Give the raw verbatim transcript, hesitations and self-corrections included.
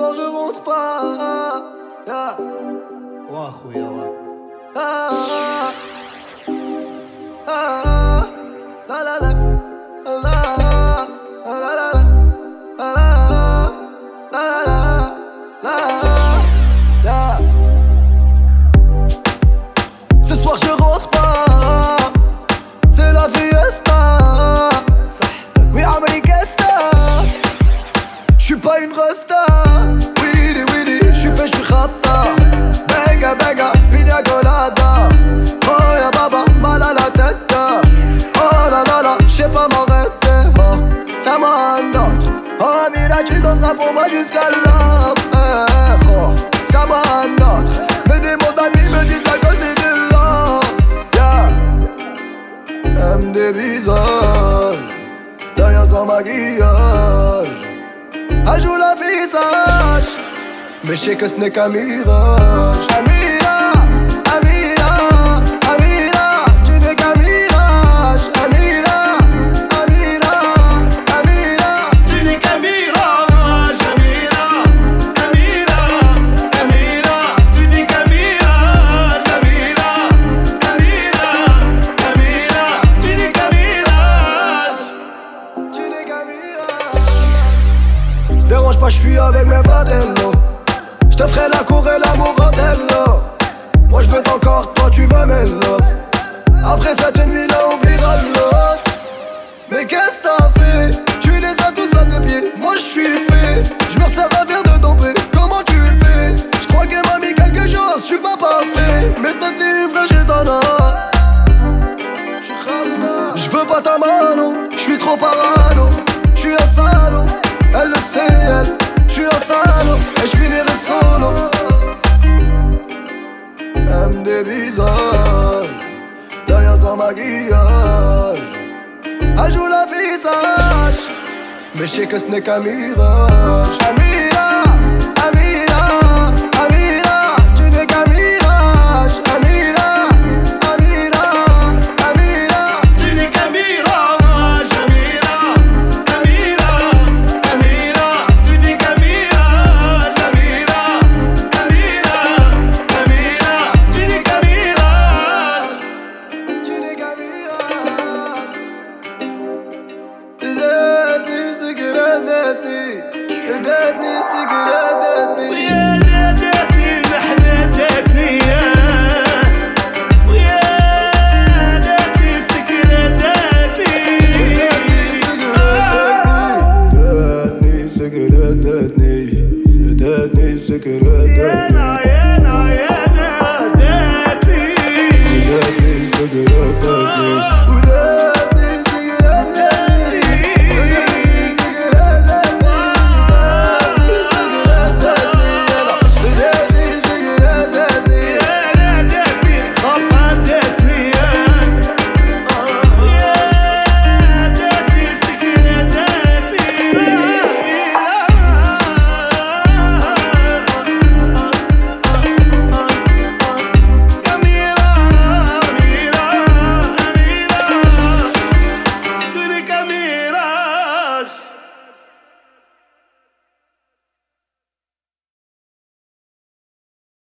soir je rentre pas. Yeah. Wah, oui, ouais. Ah, ah, ah, la la la, la la la, la la la, la la la, yeah. Ce soir je rentre pas, c'est la fiesta. Oui, عمري كاستا. J'suis pas une rasta. Willy Willy, j'suis fait, j'suis khata. Benga benga, pina colada. Oh ya baba, mal à la tête. Oh la la la, j'sais pas m'arrêter. Oh, c'est moi un autre. Oh mira, tu danseras pour moi jusqu'à l'aube. Eh, oh, c'est moi un autre. Mais des mots d'amis me disent la cause est de l'or. Yeah. Aime des visages derrière son maquillage. Elle joue la visage, mais je sais que ce n'est qu'un mirage. Amira, Amira, Amira, tu n'es qu'un mirage. Amira, Amira, Amira, tu n'es qu'un mirage. Amira, Amira, Amira, tu n'es qu'un mirage. Amira, Amira, Amira, tu n'es qu'un mirage. Tu n'es qu'un mirage. Dérange pas, j'suis avec mes fratello. J'te ferai la cour et l'amour rotello. Moi j'veux ton corps, toi tu veux mes love. Après cette nuit-là, oubliera l'autre. Mais qu'est-ce t'as fait? Tu les as tous à tes pieds. Moi j'suis fait, j'me resserre un verre de tomber. Comment tu fais? J'crois qu'elle m'a mis quelque chose, j'suis pas parfait. Mais toi t'es vrai, j'ai ton âme. J'veux pas ta mano, j'suis trop parano. J'suis un salaud, elle le sait, elle. J'suis un salaud, et j'finirai solo. Aime des visages derrière son maquillage. Elle joue la visage, mais je sais que ce n'est qu'un mirage. Amira, Amira, Amira, tu n'es qu'un mirage. Amira, Amira, Amira, tu n'es qu'un mirage. Amira, Amira, Amira, tu n'es qu'un mirage. Amira, Amira, Amira, tu n'es qu'un mirage. Tu n'es qu'un mirage. ادتني سكر ادتني ادتني سكر ادتني